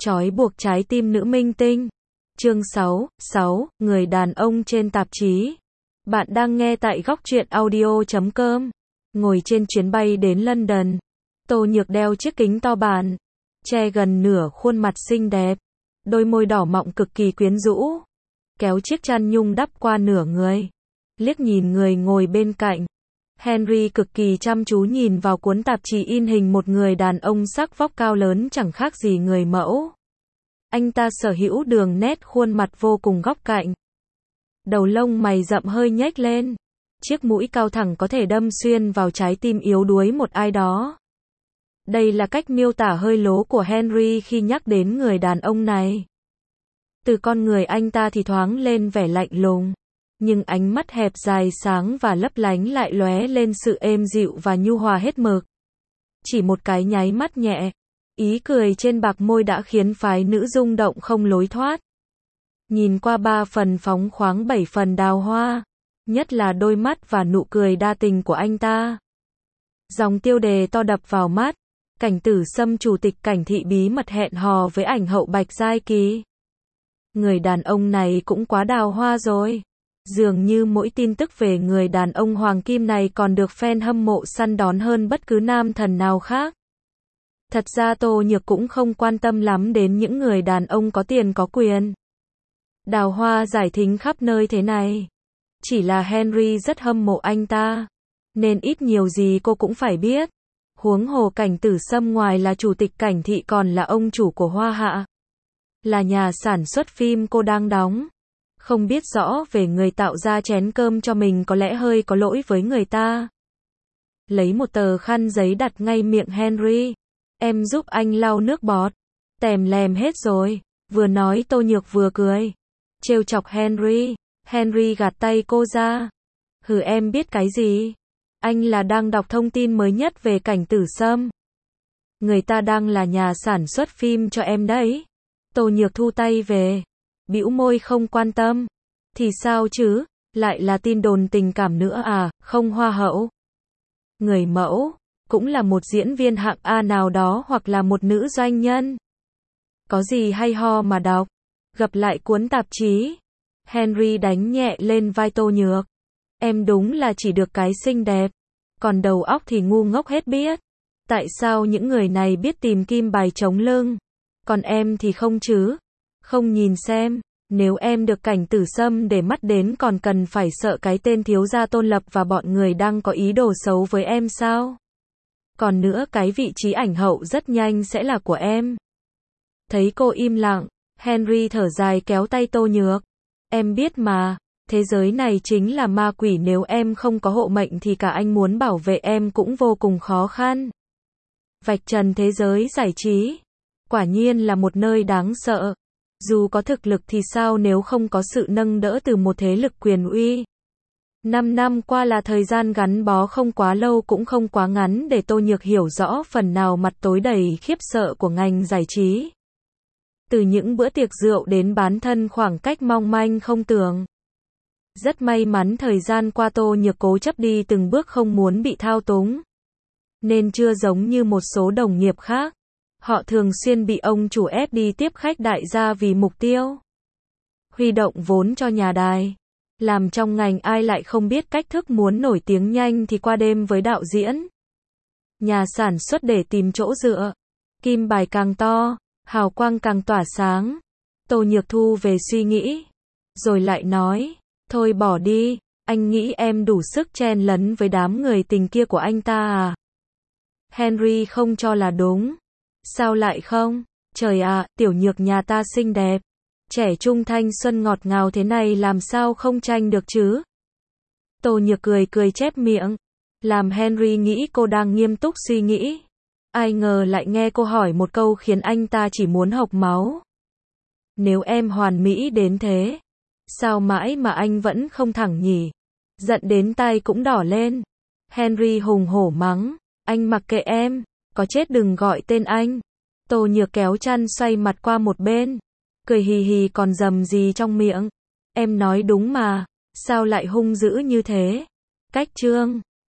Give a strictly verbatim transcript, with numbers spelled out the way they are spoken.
Trói buộc trái tim nữ minh tinh. Chương sáu, sáu, người đàn ông trên tạp chí. Bạn đang nghe tại góc truyện audio chấm com. Ngồi trên chuyến bay đến London, Tô Nhược đeo chiếc kính to bản, che gần nửa khuôn mặt xinh đẹp, đôi môi đỏ mọng cực kỳ quyến rũ, kéo chiếc chăn nhung đắp qua nửa người, liếc nhìn người ngồi bên cạnh. Henry cực kỳ chăm chú nhìn vào cuốn tạp chí in hình một người đàn ông sắc vóc cao lớn chẳng khác gì người mẫu. Anh ta sở hữu đường nét khuôn mặt vô cùng góc cạnh. Đầu lông mày rậm hơi nhếch lên. Chiếc mũi cao thẳng có thể đâm xuyên vào trái tim yếu đuối một ai đó. Đây là cách miêu tả hơi lố của Henry khi nhắc đến người đàn ông này. Từ con người anh ta thì thoáng lên vẻ lạnh lùng, nhưng ánh mắt hẹp dài sáng và lấp lánh lại lóe lên sự êm dịu và nhu hòa hết mực. Chỉ một cái nháy mắt nhẹ, ý cười trên bạc môi đã khiến phái nữ rung động không lối thoát. Nhìn qua ba phần phóng khoáng bảy phần đào hoa, nhất là đôi mắt và nụ cười đa tình của anh ta. Dòng tiêu đề to đập vào mắt, Cảnh Tử Sâm chủ tịch Cảnh thị bí mật hẹn hò với ảnh hậu Bạch Giai Kỳ. Người đàn ông này cũng quá đào hoa rồi. Dường như mỗi tin tức về người đàn ông hoàng kim này còn được fan hâm mộ săn đón hơn bất cứ nam thần nào khác. Thật ra Tô Nhược cũng không quan tâm lắm đến những người đàn ông có tiền có quyền. Đào hoa giải thính khắp nơi thế này. Chỉ là Henry rất hâm mộ anh ta, nên ít nhiều gì cô cũng phải biết. Huống hồ Cảnh Tử Sâm ngoài là chủ tịch Cảnh thị còn là ông chủ của Hoa Hạ, là nhà sản xuất phim cô đang đóng. Không biết rõ về người tạo ra chén cơm cho mình có lẽ hơi có lỗi với người ta. Lấy một tờ khăn giấy đặt ngay miệng Henry. Em giúp anh lau nước bọt. Tèm lèm hết rồi. Vừa nói Tô Nhược vừa cười, trêu chọc Henry. Henry gạt tay cô ra. Hừ, em biết cái gì? Anh là đang đọc thông tin mới nhất về Cảnh Tử Sâm. Người ta đang là nhà sản xuất phim cho em đấy. Tô Nhược thu tay về, bĩu môi không quan tâm. Thì sao chứ, lại là tin đồn tình cảm nữa à, không hoa hậu. Người mẫu, cũng là một diễn viên hạng A nào đó hoặc là một nữ doanh nhân. Có gì hay ho mà đọc. Gặp lại cuốn tạp chí. Henry đánh nhẹ lên vai Tô Nhược. Em đúng là chỉ được cái xinh đẹp, còn đầu óc thì ngu ngốc hết biết. Tại sao những người này biết tìm kim bài chống lưng, còn em thì không chứ? Không nhìn xem, nếu em được Cảnh Tử Sâm để mắt đến còn cần phải sợ cái tên thiếu gia Tôn Lập và bọn người đang có ý đồ xấu với em sao? Còn nữa, cái vị trí ảnh hậu rất nhanh sẽ là của em. Thấy cô im lặng, Henry thở dài kéo tay Tô Nhược. Em biết mà, thế giới này chính là ma quỷ, nếu em không có hộ mệnh thì cả anh muốn bảo vệ em cũng vô cùng khó khăn. Vạch trần thế giới giải trí, quả nhiên là một nơi đáng sợ. Dù có thực lực thì sao nếu không có sự nâng đỡ từ một thế lực quyền uy. Năm năm qua là thời gian gắn bó không quá lâu cũng không quá ngắn để Tô Nhược hiểu rõ phần nào mặt tối đầy khiếp sợ của ngành giải trí. Từ những bữa tiệc rượu đến bán thân khoảng cách mong manh không tưởng. Rất may mắn thời gian qua Tô Nhược cố chấp đi từng bước không muốn bị thao túng. Nên chưa giống như một số đồng nghiệp khác. Họ thường xuyên bị ông chủ ép đi tiếp khách đại gia vì mục tiêu huy động vốn cho nhà đài. Làm trong ngành ai lại không biết cách thức muốn nổi tiếng nhanh thì qua đêm với đạo diễn, nhà sản xuất để tìm chỗ dựa. Kim bài càng to, hào quang càng tỏa sáng. Tô Nhược thu về suy nghĩ, rồi lại nói, thôi bỏ đi, anh nghĩ em đủ sức chen lấn với đám người tình kia của anh ta à? Henry không cho là đúng. Sao lại không? Trời ạ, tiểu Nhược nhà ta xinh đẹp, trẻ trung thanh xuân ngọt ngào thế này làm sao không tranh được chứ? Tô Nhược cười cười chép miệng, làm Henry nghĩ cô đang nghiêm túc suy nghĩ. Ai ngờ lại nghe cô hỏi một câu khiến anh ta chỉ muốn hộc máu. Nếu em hoàn mỹ đến thế, sao mãi mà anh vẫn không thẳng nhỉ? Giận đến tai cũng đỏ lên. Henry hùng hổ mắng, anh mặc kệ em, có chết đừng gọi tên anh. Tô Nhược kéo chăn xoay mặt qua một bên, cười hì hì còn rầm gì trong miệng. Em nói đúng mà, sao lại hung dữ như thế? Cách chương